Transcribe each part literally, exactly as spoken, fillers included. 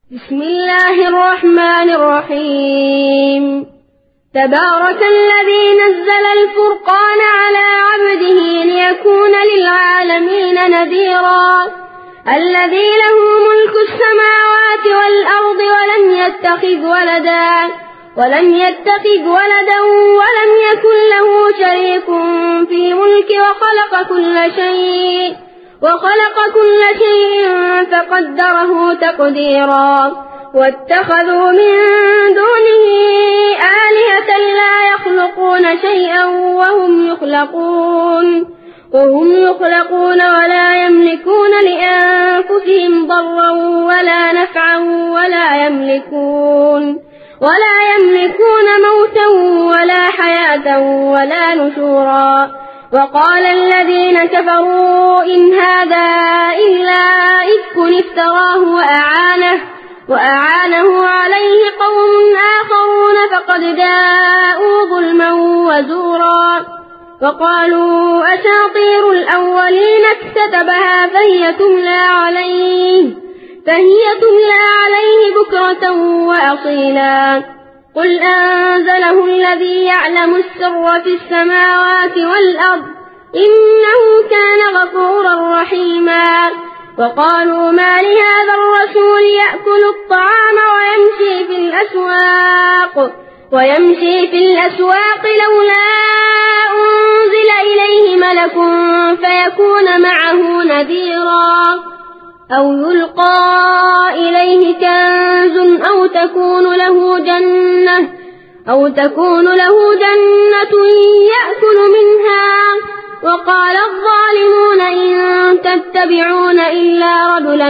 بسم الله الرحمن الرحيم تبارك الذي نزل الفرقان على عبده ليكون للعالمين نذيرا الذي له ملك السماوات والأرض ولم يتخذ ولدا ولم يتخذ ولدا ولم يكن له شريك في الملك وخلق كل شيء وخلق كل شيء فقدره تقديرا واتخذوا من دونه آلهة لا يخلقون شيئا وهم يخلقون وهم يخلقون ولا يملكون لأنفسهم ضرا ولا نفعا ولا يملكون ولا يملكون موتا ولا حياة ولا نشورا وقال الذين كفروا إن هذا إلا إفك افتراه وأعانه, وأعانه عليه قوم آخرون فقد جاءوا ظلما وزورا وقالوا أساطير الأولين اكتتبها فهي تملى عليه, فهي تملى عليه بكرة وأصيلا قل أنزله الذي يعلم السر في السماوات والأرض إنه كان غفورا رحيما وقالوا ما لهذا الرسول يأكل الطعام ويمشي في الأسواق ويمشي في الأسواق لولا أنزل إليه ملك فيكون معه نذيرا أو يلقى إليه كنز أو تكون له جنة أو تكون له جنة يأكل منها وقال الظالمون إن تتبعون إلا رجلا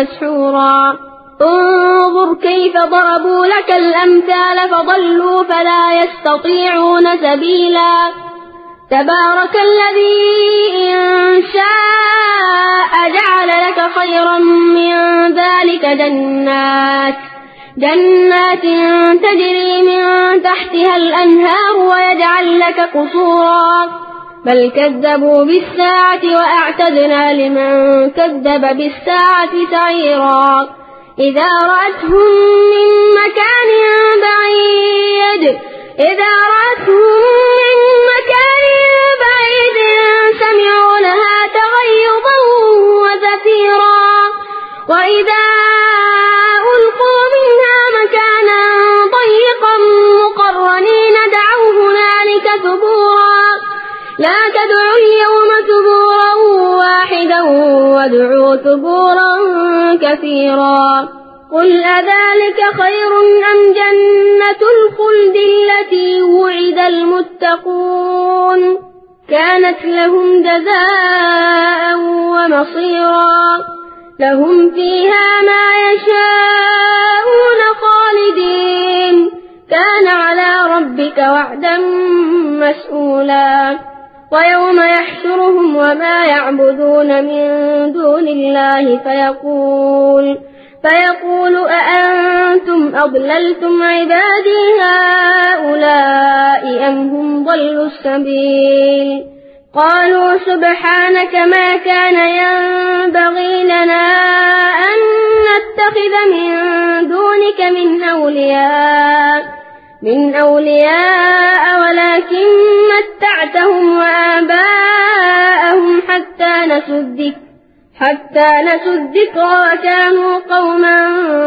مسحورا انظر كيف ضربوا لك الأمثال فضلوا فلا يستطيعون سبيلا تبارك الذي إن شاء جعل لك خيرا من ذلك جنات جنات تجري من تحتها الأنهار ويجعل لك قصورا بل كذبوا بالساعة وأعتدنا لمن كذب بالساعة سعيرا إذا رأتهم من مكان بعيد إذا رأتهم من مكان بعيد سمعوا لها تغيظا وزفيرا وإذا ألقوا منها مكانا ضيقا مقرنين دعوا هنالك ثبورا لا تدعوا اليوم ثبورا واحدا وادعوا ثبورا كثيرا قل أذلك خير أم جنة الخلد التي وعد المتقون كانت لهم جزاء ومصيرا لهم فيها ما يشاءون خالدين كان على ربك وعدا مسئولا ويوم يحشرهم وما يعبدون من دون الله فيقول فيقول أأنتم أضللتم عبادي هؤلاء أم هم ضلوا السبيل قالوا سبحانك ما كان ينبغي لنا أن نتخذ من دونك من أولياء من أولياء ولكن متعتهم وآباءهم حتى نسوا الذكر حتى نسوا الذكر وكانوا قوما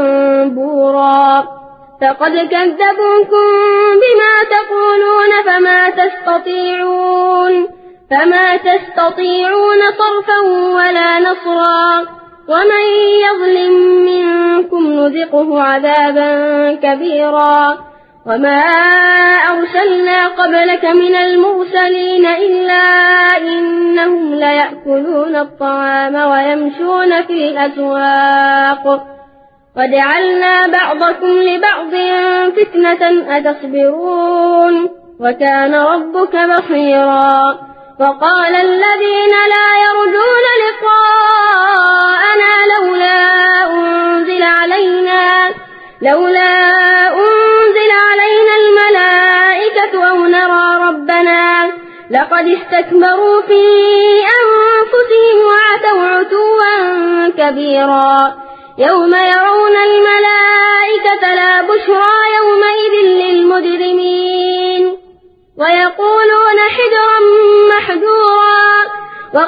بورا فقد كذبوكم بما تقولون فما تستطيعون فما تستطيعون صرفا ولا نصرا ومن يظلم منكم نذقه عذابا كبيرا وما أرسلنا قبلك من المرسلين إلا إنهم ليأكلون الطعام ويمشون في الأسواق وجعلنا بعضكم لبعض فتنة أتصبرون وكان ربك بصيرا وقال الذين لا يرجون لقاءنا لولا أنزل علينا لولا أنزل علينا الملائكة أو نرى ربنا لقد استكبروا في أنفسهم وعتوا عتوا كبيرا يوم يرون الملائكة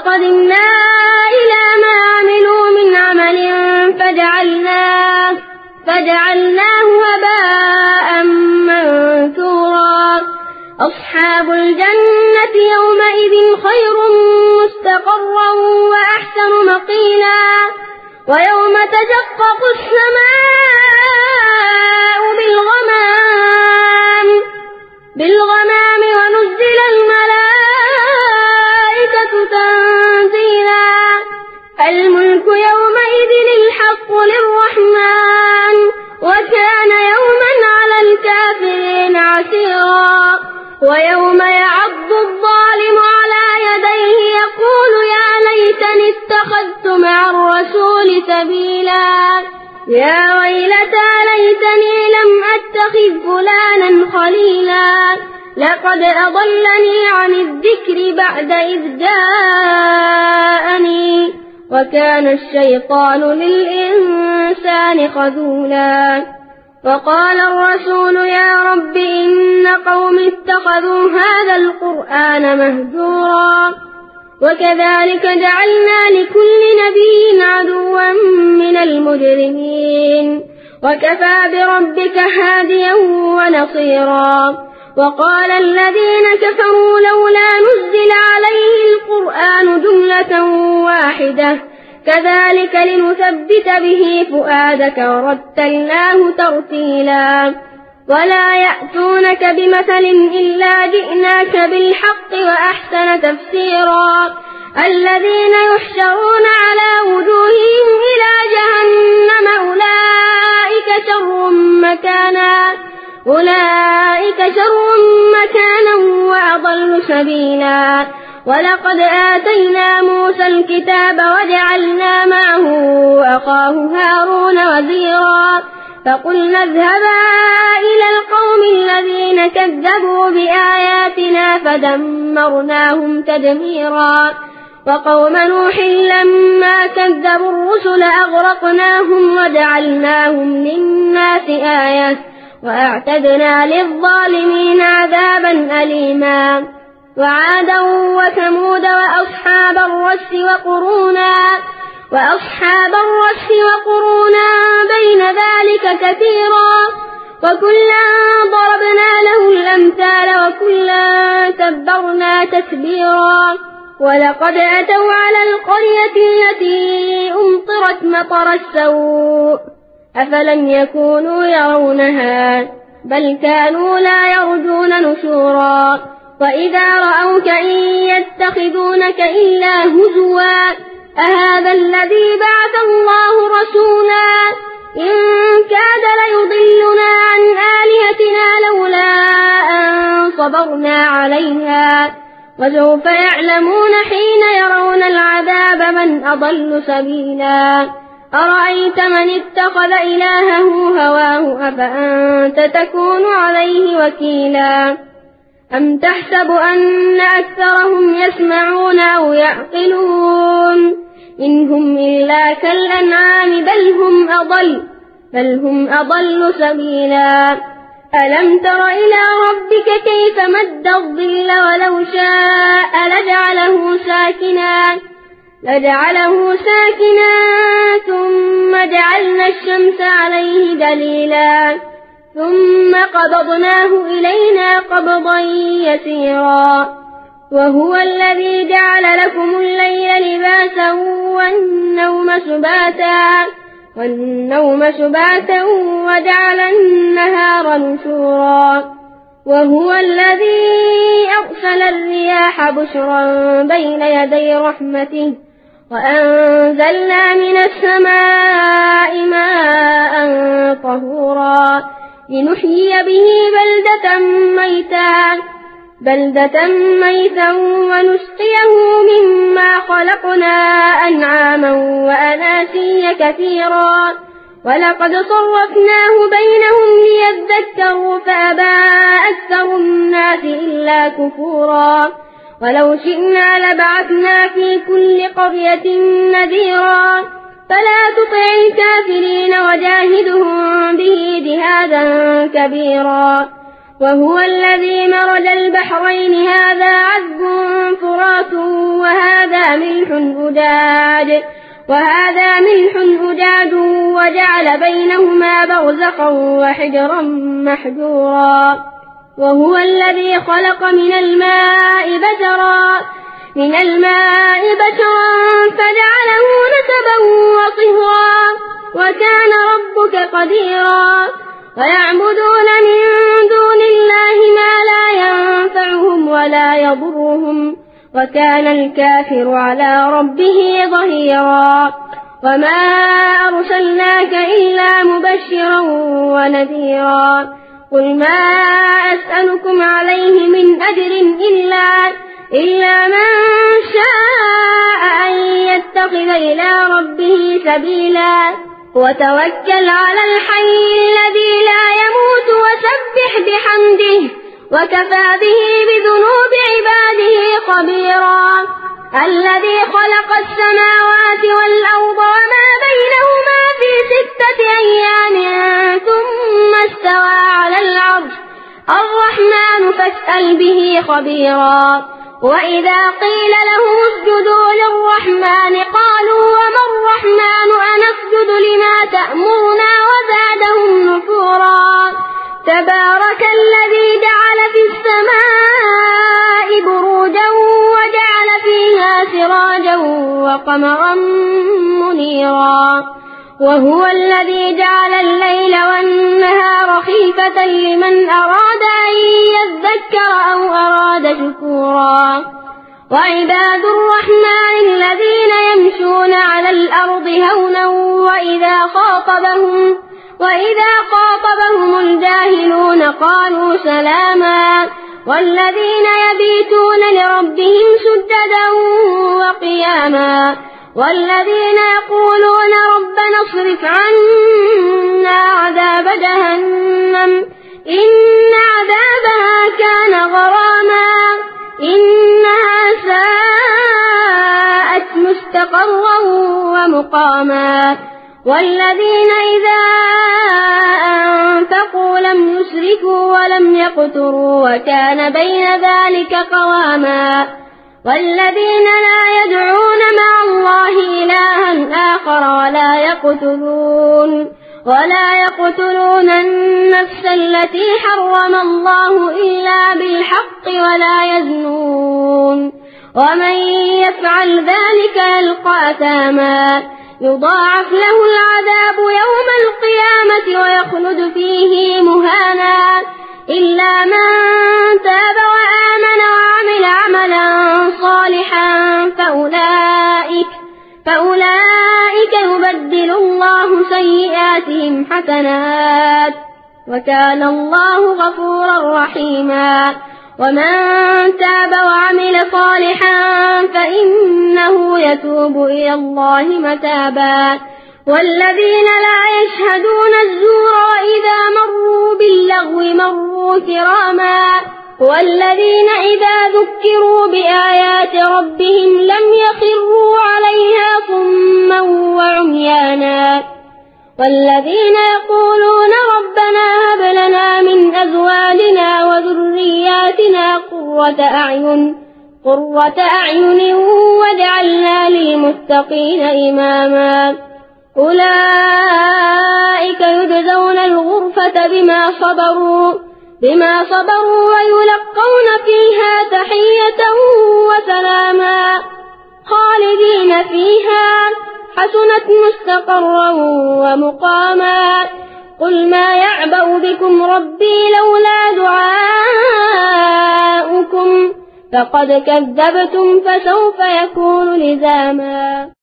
وقدمنا إلى ما عملوا من عمل فجعلناه, فجعلناه هباء منثورا أصحاب الجنة يومئذ خير مستقرا وأحسن مقيلا ويوم تشقق السماء بالغمام, بالغمام ونزل الملائكة تنزيلا الملك يومئذ الحق للرحمن وكان يوما على الكافرين عسيرا ويوم يعض الظالم على يديه يقول يا ليتني اتخذت مع الرسول سبيلا يا ويلتى ليتني لم أتخذ فلانا خليلا لقد أضلني عن الذكر بعد إذ جاءني وكان الشيطان للإنسان خذولا وقال الرسول يا رب إن قوم اتخذوا هذا القرآن مهجورا وكذلك جعلنا لكل نبي عدوا من المجرمين وكفى بربك هاديا ونصيرا وقال الذين كفروا لولا نزل عليه القرآن جملة واحدة كذلك لنثبت به فؤادك ورتلناه ترتيلا ولا يأتونك بمثل إلا جئناك بالحق وأحسن تفسيرا الذين يحشرون على وجوههم إلى جهنم أولئك شر مكانا أولئك شر مكانا وأضل سبيلا ولقد آتينا موسى الكتاب وجعلنا معه أخاه هارون وزيرا فقلنا اذهبا إلى القوم الذين كذبوا بآياتنا فدمرناهم تدميرا وقوم نوح لما كذبوا الرسل أغرقناهم وجعلناهم للناس آية وأعتدنا للظالمين عذابا أليما وعادا وثمود وأصحاب الرس وقرونا وأصحاب الرس وقرونا بين ذلك كثيرا وكلا ضربنا له الأمثال وكلا تبرنا تتبيرا ولقد أتوا على القرية التي أمطرت مطر السوء أفلم يكونوا يرونها بل كانوا لا يرجون نشورا وإذا رأوك إن يتخذونك إلا هزوا أهذا الذي بعث الله رسولا إن كاد ليضلنا عن آلهتنا لولا أن صبرنا عليها وسوف يعلمون حين يرون العذاب من أضل سبيلا أرأيت من اتخذ إلهه هواه أفأنت تكون عليه وكيلا أم تحسب أن أكثرهم يسمعون أو يعقلون إن هم إلا كالأنعام بل هم أضل بل هم أضل سبيلا ألم تر إلى ربك كيف مد الظل ولو شاء لجعله ساكنا لجعله ساكنا ثم جعلنا الشمس عليه دليلا ثم قبضناه إلينا قبضا يسيرا وهو الذي جعل لكم الليل لباسا والنوم سباتا والنوم سباتا وجعل النهار نشورا وهو الذي أرسل الرياح بشرا بين يدي رحمته وأنزلنا من السماء ماء طهورا لنحيي به بلدة ميتا بلدة ميتا ونسقيه مما خلقنا أنعاما وأناسيا كثيرا ولقد صرفناه بينهم ليذكروا فأبى أكثر الناس إلا كفورا ولو شئنا لبعثنا في كل قرية نذيرا فلا تطع الكافرين وجاهدهم به جهادا كبيرا وهو الذي مرج البحرين هذا عذب فرات وهذا ملح أجاج وهذا ملح أجاج وجعل بينهما برزخا وحجرا محجورا وهو الذي خلق من الماء بشرا من الماء بشرا فجعله نسبا وصهرا وكان ربك قديرا ويعبدون من دون الله ما لا ينفعهم ولا يضرهم وكان الكافر على ربه ظهيرا وما أرسلناك إلا مبشرا ونذيرا قل ما أسألكم عليه من أجر إلا, إلا من شاء أن يتخذ إلى ربه سبيلا وتوكل على الحي الذي لا يموت وسبح بحمده وكفى به بذنوب عباده خبيرا الذي خلق السماوات والأرض وما بينهما في ستة أيام ثم استوى على العرش الرحمن فاسأل به خبيرا وإذا قيل لهم اسجدوا للرحمن قالوا وما الرحمن أنسجد لما تأمرنا وزادهم نفورا تبارك الذي جعل في السماء بروجا وجعل فيها سراجا وقمرا منيرا وهو الذي جعل الليل والنهار خلفة لمن أراد أن يذكر أو أراد شكورا وعباد الرحمن الذين يمشون على الأرض هونا وإذا خاطبهم وإذا خاطبهم الجاهلون قالوا سلاما والذين يبيتون لربهم سجدا وقياما والذين يقولون ربنا اصرف عنا عذاب جهنم إن عذابها كان غراما إنها ساءت مستقرا ومقاما والذين إذا أنفقوا لم يسرفوا ولم يقتروا وكان بين ذلك قواما والذين لا يدعون مع الله إلها آخر ولا يقتلون ولا يقتلون النفس التي حرم الله إلا بالحق ولا يزنون ومن يفعل ذلك يلقى أثاما يضاعف له العذاب يوم القيامة ويخلد فيه مهانا إلا من تاب وآمن وعمل عملا صالحا فأولئك, فأولئك يبدل الله سيئاتهم حسنات وكان الله غفورا رحيما ومن تاب وعمل صالحا فإنه يتوب إلى الله متابا والذين لا يشهدون الزور وإذا مروا باللغو مروا كراما والذين إذا ذكروا بآيات ربهم لم يخروا عليها صما وعميانا والذين يقولون ربنا هب لنا من أزواجنا وذرياتنا قرة أعين قرة أعين واجعلنا للمتقين إماما أولئك يجزون الغرفة بما صبروا بما صبروا ويلقون فيها تحية وسلاما خالدين فيها حسنت مستقرا ومقاما قل ما يعبأ بكم ربي لولا دعاؤكم فقد كذبتم فسوف يكون لزاما.